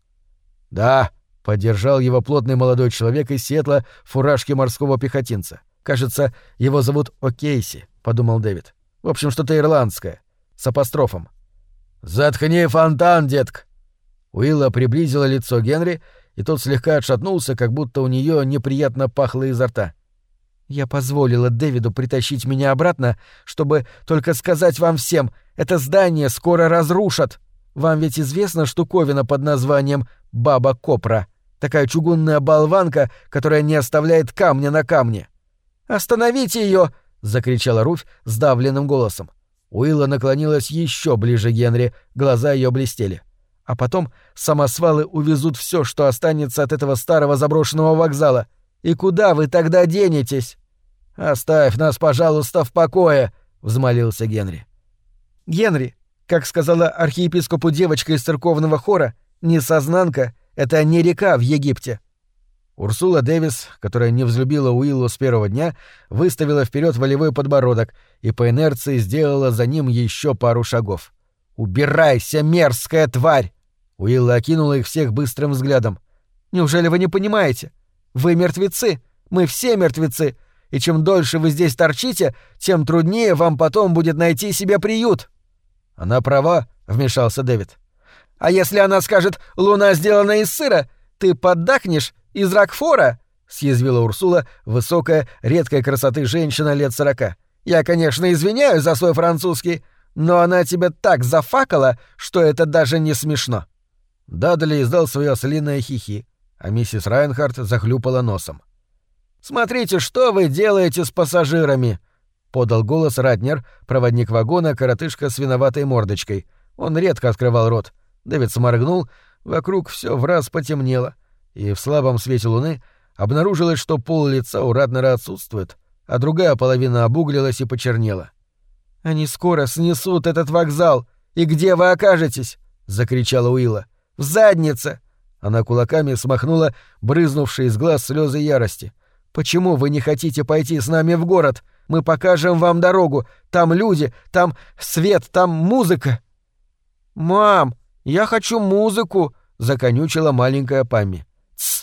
A: «Да», — поддержал его плотный молодой человек из Сиэтла в фуражке морского пехотинца. «Кажется, его зовут О'Кейси», — подумал Дэвид. «В общем, что-то ирландское. С апострофом». «Заткни фонтан, детка!» Уилла приблизила лицо Генри, и тот слегка отшатнулся, как будто у неё неприятно пахло изо рта. «Я позволила Дэвиду притащить меня обратно, чтобы только сказать вам всем, это здание скоро разрушат. Вам ведь известна штуковина под названием «Баба Копра», такая чугунная болванка, которая не оставляет камня на камне». «Остановите её!» — закричала Руфь сдавленным голосом. Уилла наклонилась ещё ближе к Генри, глаза её блестели. «А потом самосвалы увезут всё, что останется от этого старого заброшенного вокзала. И куда вы тогда денетесь?» «Оставь нас, пожалуйста, в покое», — взмолился Генри. «Генри, как сказала архиепископу девочка из церковного хора, несознанка — это не река в Египте». Урсула Дэвис, которая не взлюбила Уиллу с первого дня, выставила вперед волевой подбородок и по инерции сделала за ним еще пару шагов. «Убирайся, мерзкая тварь!» Уилла окинула их всех быстрым взглядом. «Неужели вы не понимаете? Вы мертвецы, мы все мертвецы, и чем дольше вы здесь торчите, тем труднее вам потом будет найти себе приют». «Она права», — вмешался Дэвид. «А если она скажет «луна сделана из сыра», ты поддакнешь из Рокфора?» — съязвила Урсула, высокая, редкой красоты женщина лет 40. «Я, конечно, извиняюсь за свой французский, но она тебя так зафакала, что это даже не смешно». Дадли издал свое ослиное хихи, а миссис Райнхарт захлюпала носом. «Смотрите, что вы делаете с пассажирами!» — подал голос Ратнер, проводник вагона, коротышка с виноватой мордочкой. Он редко открывал рот. Дэвид сморгнул, вокруг всё враз потемнело, и в слабом свете луны обнаружилось, что пол лица у Ратнера отсутствует, а другая половина обуглилась и почернела. «Они скоро снесут этот вокзал, и где вы окажетесь?» — закричала Уилла. «В заднице!» Она кулаками смахнула брызнувшие из глаз слёзы ярости. «Почему вы не хотите пойти с нами в город? Мы покажем вам дорогу. Там люди, там свет, там музыка». «Мам, я хочу музыку!» — законючила маленькая Памми. «Тссс!»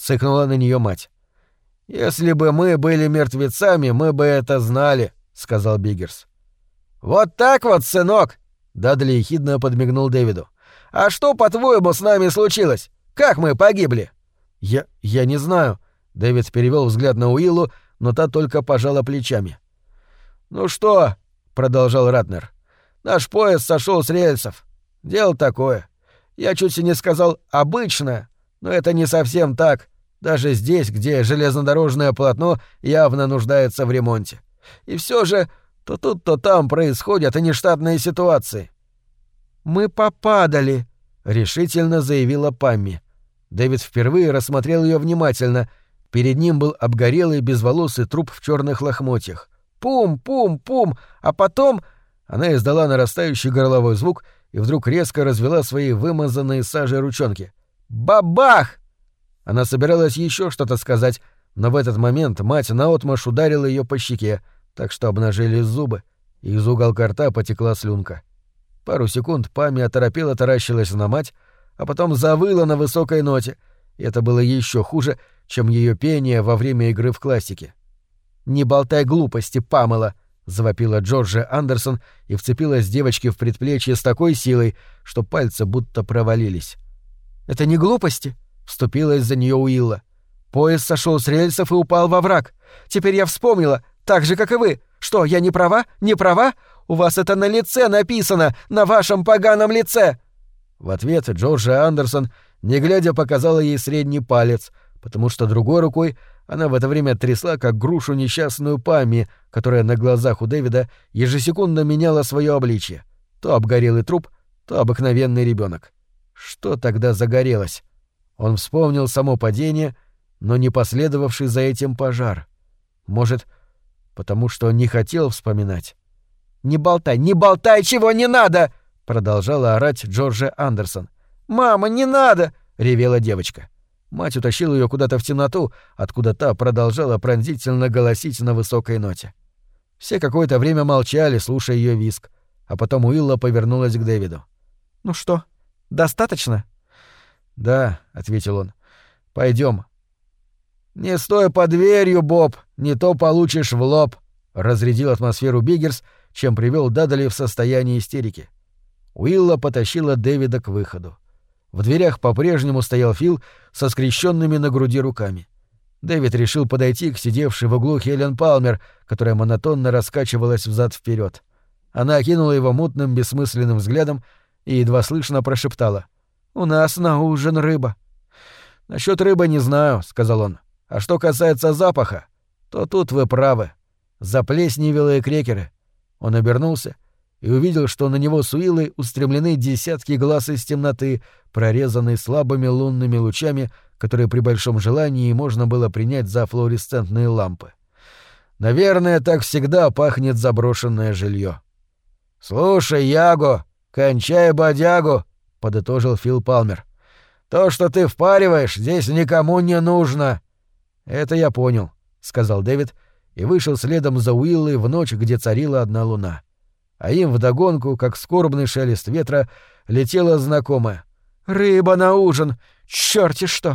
A: цыкнула на нее мать. «Если бы мы были мертвецами, мы бы это знали», — сказал Биггерс. «Вот так вот, сынок!» — Дадли ехидно подмигнул Дэвиду. «А что, по-твоему, с нами случилось? Как мы погибли?» Я не знаю», — Дэвид перевел взгляд на Уиллу, но та только пожала плечами. «Ну что?» — продолжал Ратнер. «Наш поезд сошел с рельсов. Дело такое. Я чуть не сказал «обычное», но это не совсем так, даже здесь, где железнодорожное полотно явно нуждается в ремонте. И все же то тут, то там происходят нештатные ситуации». «Мы попадали», — решительно заявила Памми. Дэвид впервые рассмотрел ее внимательно. Перед ним был обгорелый безволосый труп в черных лохмотьях. Пум-пум-пум, а потом... Она издала нарастающий горловой звук и вдруг резко развела свои вымазанные сажей ручонки. «Бабах!» Она собиралась еще что-то сказать, но в этот момент мать наотмашь ударила ее по щеке, так что обнажились зубы, и из уголка рта потекла слюнка. Пару секунд Памми оторопела таращилась на мать, а потом завыла на высокой ноте, и это было еще хуже, чем ее пение во время игры в классике. «Не болтай глупости, Памела!» — завопила Джорджия Андерсон и вцепилась девочке в предплечье с такой силой, что пальцы будто провалились. «Это не глупости!» — вступилась за нее Уилла. «Поезд сошел с рельсов и упал во враг. Теперь я вспомнила, так же, как и вы. Что, я не права? Не права? У вас это на лице написано, на вашем поганом лице!» В ответ Джорджия Андерсон, не глядя, показала ей средний палец, потому что другой рукой она в это время трясла, как грушу, несчастную Памми, которая на глазах у Дэвида ежесекундно меняла свое обличье. То обгорелый труп, то обыкновенный ребенок. Что тогда загорелось? Он вспомнил само падение, но не последовавший за этим пожар. Может, потому что не хотел вспоминать? «Не болтай, чего не надо!» — продолжала орать Джорджия Андерсон. «Мама, не надо!» — ревела девочка. Мать утащила ее куда-то в темноту, откуда та продолжала пронзительно голосить на высокой ноте. Все какое-то время молчали, слушая ее визг, а потом Уилла повернулась к Дэвиду. «Ну что, достаточно?» «Да», — ответил он. «Пойдем». «Не стой под дверью, Боб, не то получишь в лоб», — разрядил атмосферу Биггерс, чем привел Дадли в состояние истерики. Уилла потащила Дэвида к выходу. В дверях по-прежнему стоял Фил со скрещенными на груди руками. Дэвид решил подойти к сидевшей в углу Хелен Палмер, которая монотонно раскачивалась взад-вперед. Она окинула его мутным, бессмысленным взглядом и едва слышно прошептала: «У нас на ужин рыба». «Насчёт рыбы не знаю», — сказал он. «А что касается запаха, то тут вы правы. Заплесневелые крекеры». Он обернулся и увидел, что на него с Уиллой устремлены десятки глаз из темноты, прорезанной слабыми лунными лучами, которые при большом желании можно было принять за флуоресцентные лампы. Наверное, так всегда пахнет заброшенное жилье. «Слушай, Яго, кончай бодягу», — подытожил Фил Палмер. «То, что ты впариваешь, здесь никому не нужно». «Это я понял», — сказал Дэвид и вышел следом за Уиллой в ночь, где царила одна луна. А им вдогонку, как скорбный шелест ветра, летела знакомая: «Рыба на ужин! Чёрти что!»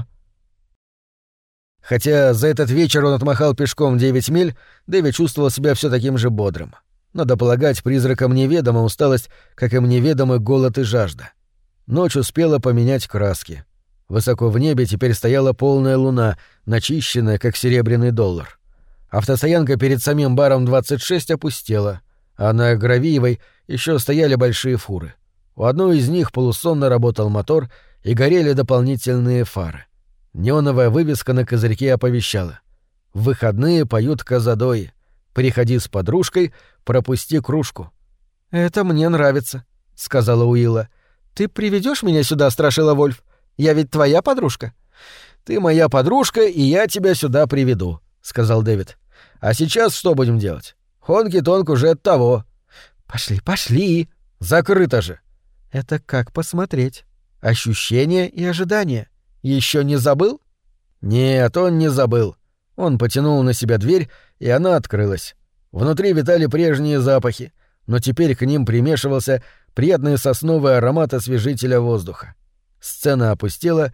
A: Хотя за этот вечер он отмахал пешком 9 миль, Дэвид чувствовал себя все таким же бодрым. Надо полагать, призракам неведома усталость, как им неведомы голод и жажда. Ночь успела поменять краски. Высоко в небе теперь стояла полная луна, начищенная, как серебряный доллар. Автостоянка перед самим баром 26 опустела, а на Гравиевой еще стояли большие фуры. У одной из них полусонно работал мотор и горели дополнительные фары. Неоновая вывеска на козырьке оповещала: «В выходные поют казадои. Приходи с подружкой, пропусти кружку». «Это мне нравится», — сказала Уилла. «Ты приведешь меня сюда, Страшила Вольф? Я ведь твоя подружка». «Ты моя подружка, и я тебя сюда приведу», — сказал Дэвид. «А сейчас что будем делать? Хонки-тонк уже от того». «Пошли». «Закрыто же». «Это как посмотреть. Ощущения и ожидания. Еще не забыл?» «Нет, он не забыл». Он потянул на себя дверь, и она открылась. Внутри витали прежние запахи, но теперь к ним примешивался приятный сосновый аромат освежителя воздуха. Сцена опустела,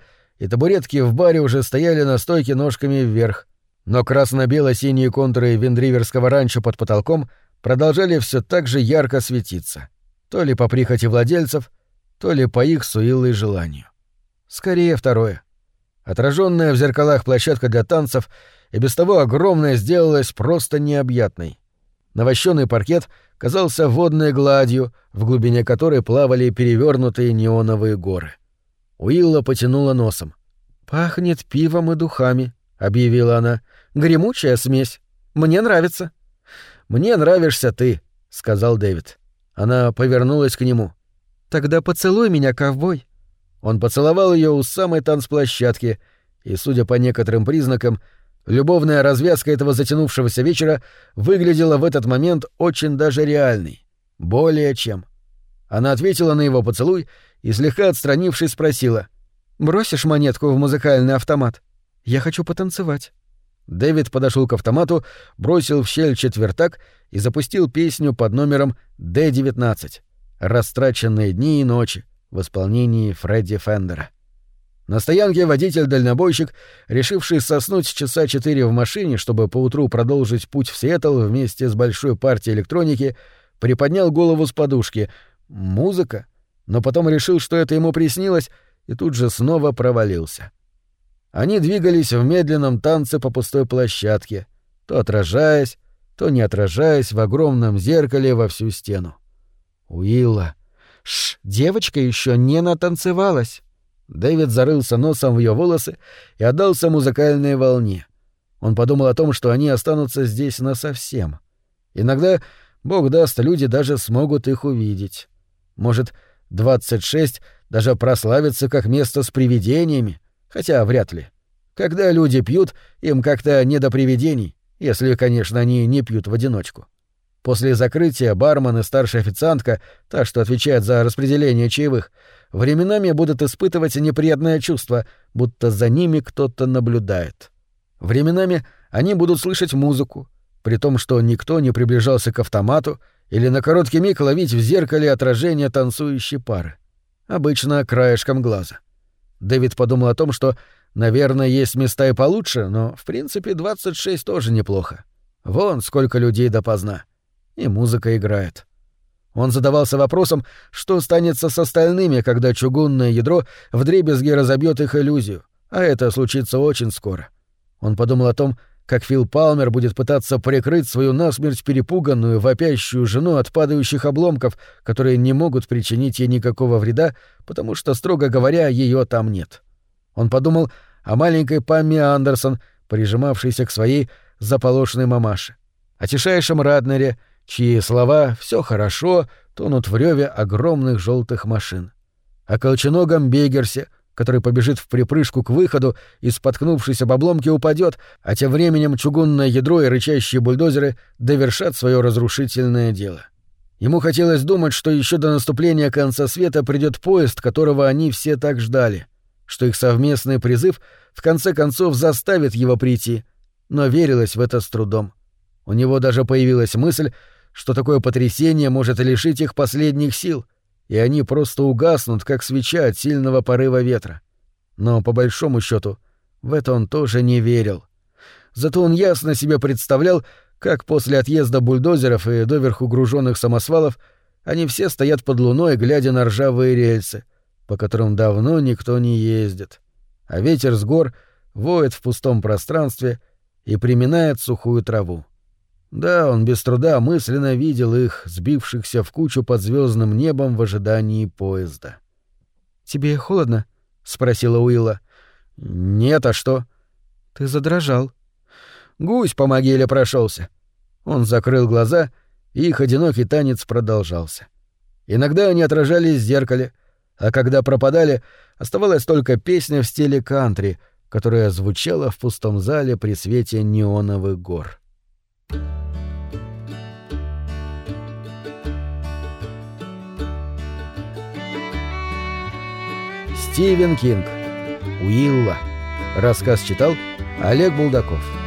A: и табуретки в баре уже стояли на стойке ножками вверх, но красно-бело-синие контуры виндриверского ранчо под потолком продолжали все так же ярко светиться, то ли по прихоти владельцев, то ли по их с Уиллой желанию. Скорее второе. Отраженная в зеркалах площадка для танцев и без того огромная сделалась просто необъятной. Навощенный паркет казался водной гладью, в глубине которой плавали перевернутые неоновые горы. Уилла потянула носом. «Пахнет пивом и духами», — объявила она. «Гремучая смесь. Мне нравится». «Мне нравишься ты», — сказал Дэвид. Она повернулась к нему. «Тогда поцелуй меня, ковбой». Он поцеловал ее у самой танцплощадки, и, судя по некоторым признакам, любовная развязка этого затянувшегося вечера выглядела в этот момент очень даже реальной. Более чем. Она ответила на его поцелуй и, слегка отстранившись, спросила: «Бросишь монетку в музыкальный автомат? Я хочу потанцевать». Дэвид подошел к автомату, бросил в щель четвертак и запустил песню под номером «Д-19» «Растраченные дни и ночи» в исполнении Фредди Фендера. На стоянке водитель-дальнобойщик, решивший соснуть часа 4 в машине, чтобы поутру продолжить путь в Сиэтл вместе с большой партией электроники, приподнял голову с подушки. Музыка? Но потом решил, что это ему приснилось, и тут же снова провалился. Они двигались в медленном танце по пустой площадке, то отражаясь, то не отражаясь в огромном зеркале во всю стену. Уилла. Девочка еще не натанцевалась. Дэвид зарылся носом в ее волосы и отдался музыкальной волне. Он подумал о том, что они останутся здесь насовсем. Иногда, бог даст, люди даже смогут их увидеть. Может, 26 даже прославится как место с привидениями, хотя вряд ли. Когда люди пьют, им как-то не до привидений, если, конечно, они не пьют в одиночку. После закрытия бармен и старшая официантка, та, что отвечает за распределение чаевых, временами будут испытывать неприятное чувство, будто за ними кто-то наблюдает. Временами они будут слышать музыку, при том, что никто не приближался к автомату, или на короткий миг ловить в зеркале отражение танцующей пары. Обычно краешком глаза. Дэвид подумал о том, что, наверное, есть места и получше, но, в принципе, 26 тоже неплохо. Вон сколько людей допоздна. И музыка играет. Он задавался вопросом, что станется с остальными, когда чугунное ядро вдребезги разобьет их иллюзию, а это случится очень скоро. Он подумал о том, как Фил Палмер будет пытаться прикрыть свою насмерть перепуганную, вопящую жену от падающих обломков, которые не могут причинить ей никакого вреда, потому что, строго говоря, ее там нет. Он подумал о маленькой Памме Андерсон, прижимавшейся к своей заполошенной мамаше, о тишайшем Раднере, чьи слова «все хорошо» тонут в рёве огромных желтых машин, о колченогом Бегерсе, который побежит в припрыжку к выходу и, споткнувшись об обломке, упадет, а тем временем чугунное ядро и рычащие бульдозеры довершат свое разрушительное дело. Ему хотелось думать, что еще до наступления конца света придет поезд, которого они все так ждали, что их совместный призыв в конце концов заставит его прийти, но верилось в это с трудом. У него даже появилась мысль, что такое потрясение может лишить их последних сил, и они просто угаснут, как свеча от сильного порыва ветра. Но, по большому счету, в это он тоже не верил. Зато он ясно себе представлял, как после отъезда бульдозеров и доверху груженных самосвалов они все стоят под луной, глядя на ржавые рельсы, по которым давно никто не ездит, а ветер с гор воет в пустом пространстве и приминает сухую траву. Да, он без труда мысленно видел их, сбившихся в кучу под звездным небом в ожидании поезда. «Тебе холодно?» — спросила Уилла. «Нет, а что?» «Ты задрожал». «Гусь по могиле прошелся». Он закрыл глаза, и их одинокий танец продолжался. Иногда они отражались в зеркале, а когда пропадали, оставалась только песня в стиле кантри, которая звучала в пустом зале при свете неоновых гор. Стивен Кинг. Уилла. Рассказ читал Олег Булдаков.